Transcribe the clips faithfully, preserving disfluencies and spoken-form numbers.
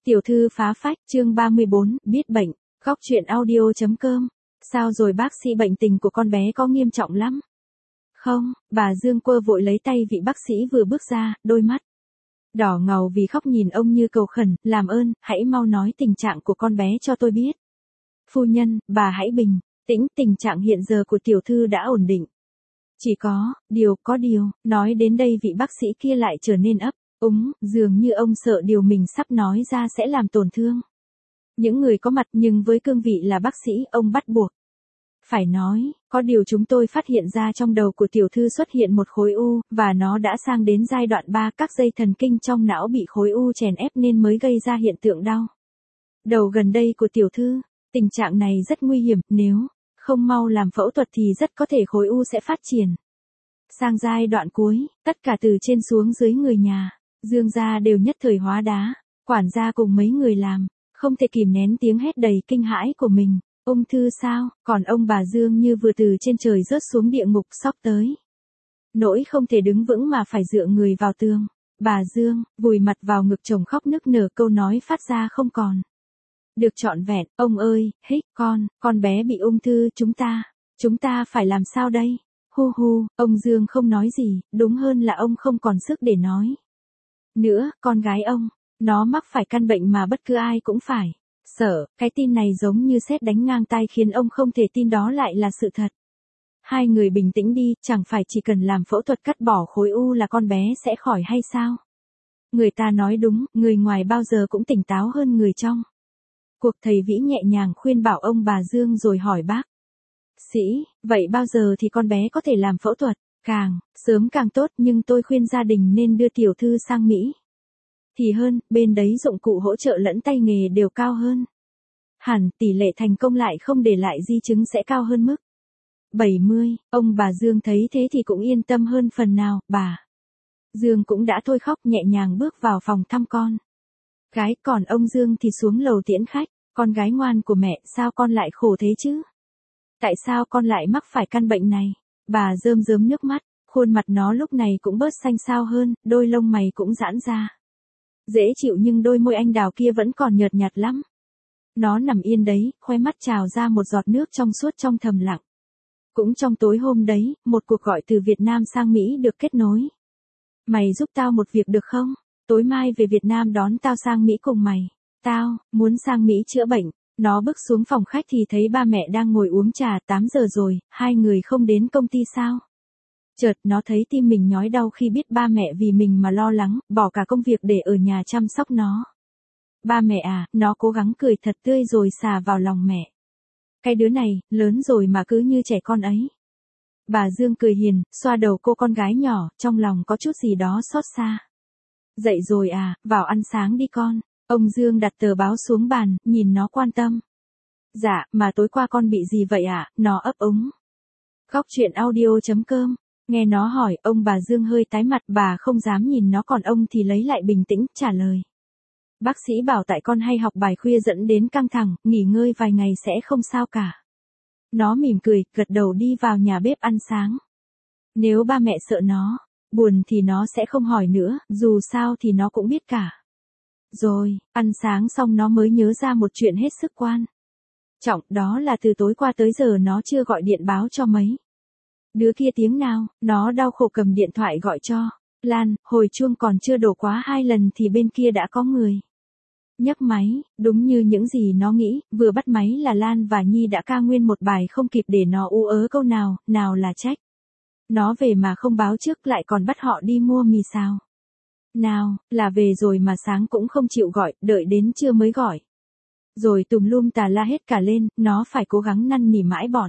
Tiểu thư phá phách, chương ba mươi bốn, biết bệnh, góc truyện audio.com. Sao rồi bác sĩ, bệnh tình của con bé có nghiêm trọng lắm? Không, bà Dương quơ vội lấy tay vị bác sĩ vừa bước ra, đôi mắt đỏ ngầu vì khóc nhìn ông như cầu khẩn, làm ơn, hãy mau nói tình trạng của con bé cho tôi biết. Phu nhân, bà hãy bình tĩnh, tình trạng hiện giờ của tiểu thư đã ổn định. Chỉ có, điều, có điều, nói đến đây vị bác sĩ kia lại trở nên ấp úng, dường như ông sợ điều mình sắp nói ra sẽ làm tổn thương những người có mặt, nhưng với cương vị là bác sĩ, ông bắt buộc phải nói, có điều chúng tôi phát hiện ra trong đầu của tiểu thư xuất hiện một khối u, và nó đã sang đến giai đoạn ba, các dây thần kinh trong não bị khối u chèn ép nên mới gây ra hiện tượng đau đầu gần đây của tiểu thư. Tình trạng này rất nguy hiểm, nếu không mau làm phẫu thuật thì rất có thể khối u sẽ phát triển sang giai đoạn cuối. Tất cả từ trên xuống dưới người nhà Dương gia đều nhất thời hóa đá, quản gia cùng mấy người làm không thể kìm nén tiếng hét đầy kinh hãi của mình. Ung thư sao? Còn ông bà Dương như vừa từ trên trời rớt xuống địa ngục, sốc tới nỗi không thể đứng vững mà phải dựa người vào tường. Bà Dương vùi mặt vào ngực chồng khóc nức nở, câu nói phát ra không còn được trọn vẹn. Ông ơi, hích, con, con bé bị ung thư, chúng ta, chúng ta phải làm sao đây? Hu hu, ông Dương không nói gì, đúng hơn là ông không còn sức để nói nữa. Con gái ông, nó mắc phải căn bệnh mà bất cứ ai cũng phải sợ. Cái tin này giống như sét đánh ngang tai khiến ông không thể tin đó lại là sự thật. Hai người bình tĩnh đi, chẳng phải chỉ cần làm phẫu thuật cắt bỏ khối u là con bé sẽ khỏi hay sao? Người ta nói đúng, người ngoài bao giờ cũng tỉnh táo hơn người trong. Cuộc thầy Vĩ nhẹ nhàng khuyên bảo ông bà Dương rồi hỏi bác sĩ, vậy bao giờ thì con bé có thể làm phẫu thuật? Càng sớm càng tốt, nhưng tôi khuyên gia đình nên đưa tiểu thư sang Mỹ thì hơn, bên đấy dụng cụ hỗ trợ lẫn tay nghề đều cao hơn. Hẳn tỷ lệ thành công lại không để lại di chứng sẽ cao hơn mức bảy mươi. Ông bà Dương thấy thế thì cũng yên tâm hơn phần nào. Bà Dương cũng đã thôi khóc, nhẹ nhàng bước vào phòng thăm con gái, còn ông Dương thì xuống lầu tiễn khách. Con gái ngoan của mẹ, sao con lại khổ thế chứ? Tại sao con lại mắc phải căn bệnh này? Bà rơm rớm nước mắt, khuôn mặt nó lúc này cũng bớt xanh xao hơn, đôi lông mày cũng giãn ra dễ chịu, nhưng đôi môi anh đào kia vẫn còn nhợt nhạt lắm. Nó nằm yên đấy, khóe mắt trào ra một giọt nước trong suốt trong thầm lặng. Cũng trong tối hôm đấy, một cuộc gọi từ Việt Nam sang Mỹ được kết nối. Mày giúp tao một việc được không? Tối mai về Việt Nam đón tao sang Mỹ cùng mày. Tao muốn sang Mỹ chữa bệnh. Nó bước xuống phòng khách thì thấy ba mẹ đang ngồi uống trà. Tám giờ rồi, hai người không đến công ty sao? Chợt nó thấy tim mình nhói đau khi biết ba mẹ vì mình mà lo lắng, bỏ cả công việc để ở nhà chăm sóc nó. Ba mẹ à, nó cố gắng cười thật tươi rồi xà vào lòng mẹ. Cái đứa này, lớn rồi mà cứ như trẻ con ấy. Bà Dương cười hiền, xoa đầu cô con gái nhỏ, trong lòng có chút gì đó xót xa. Dậy rồi à, vào ăn sáng đi con. Ông Dương đặt tờ báo xuống bàn, nhìn nó quan tâm. Dạ, mà tối qua con bị gì vậy ạ? À? Nó ấp úng. Góc truyện audio.com. Nghe nó hỏi, ông bà Dương hơi tái mặt, bà không dám nhìn nó, còn ông thì lấy lại bình tĩnh, trả lời. Bác sĩ bảo tại con hay học bài khuya dẫn đến căng thẳng, nghỉ ngơi vài ngày sẽ không sao cả. Nó mỉm cười, gật đầu đi vào nhà bếp ăn sáng. Nếu ba mẹ sợ nó buồn thì nó sẽ không hỏi nữa, dù sao thì nó cũng biết cả. Rồi, ăn sáng xong nó mới nhớ ra một chuyện hết sức quan trọng, đó là từ tối qua tới giờ nó chưa gọi điện báo cho mấy đứa kia tiếng nào. Nó đau khổ cầm điện thoại gọi cho Lan, hồi chuông còn chưa đổ quá hai lần thì bên kia đã có người nhấc máy. Đúng như những gì nó nghĩ, vừa bắt máy là Lan và Nhi đã ca nguyên một bài không kịp để nó ú ớ câu nào, nào là trách nó về mà không báo trước, lại còn bắt họ đi mua mì xào. Nào, là về rồi mà sáng cũng không chịu gọi, đợi đến trưa mới gọi. Rồi tùm lum tà la hết cả lên, nó phải cố gắng năn nỉ mãi bọn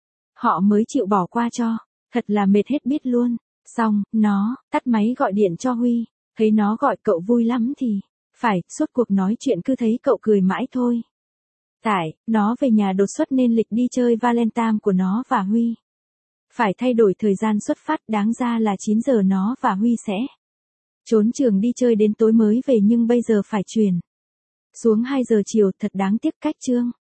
họ mới chịu bỏ qua cho. Thật là mệt hết biết luôn. Xong, nó tắt máy gọi điện cho Huy. Thấy nó gọi cậu vui lắm thì phải, suốt cuộc nói chuyện cứ thấy cậu cười mãi thôi. Tại, nó về nhà đột xuất nên lịch đi chơi Valentine của nó và Huy phải thay đổi thời gian xuất phát, đáng ra là chín giờ nó và Huy sẽ trốn trường đi chơi đến tối mới về, nhưng bây giờ phải chuyển xuống hai giờ chiều, thật đáng tiếc. Cách chương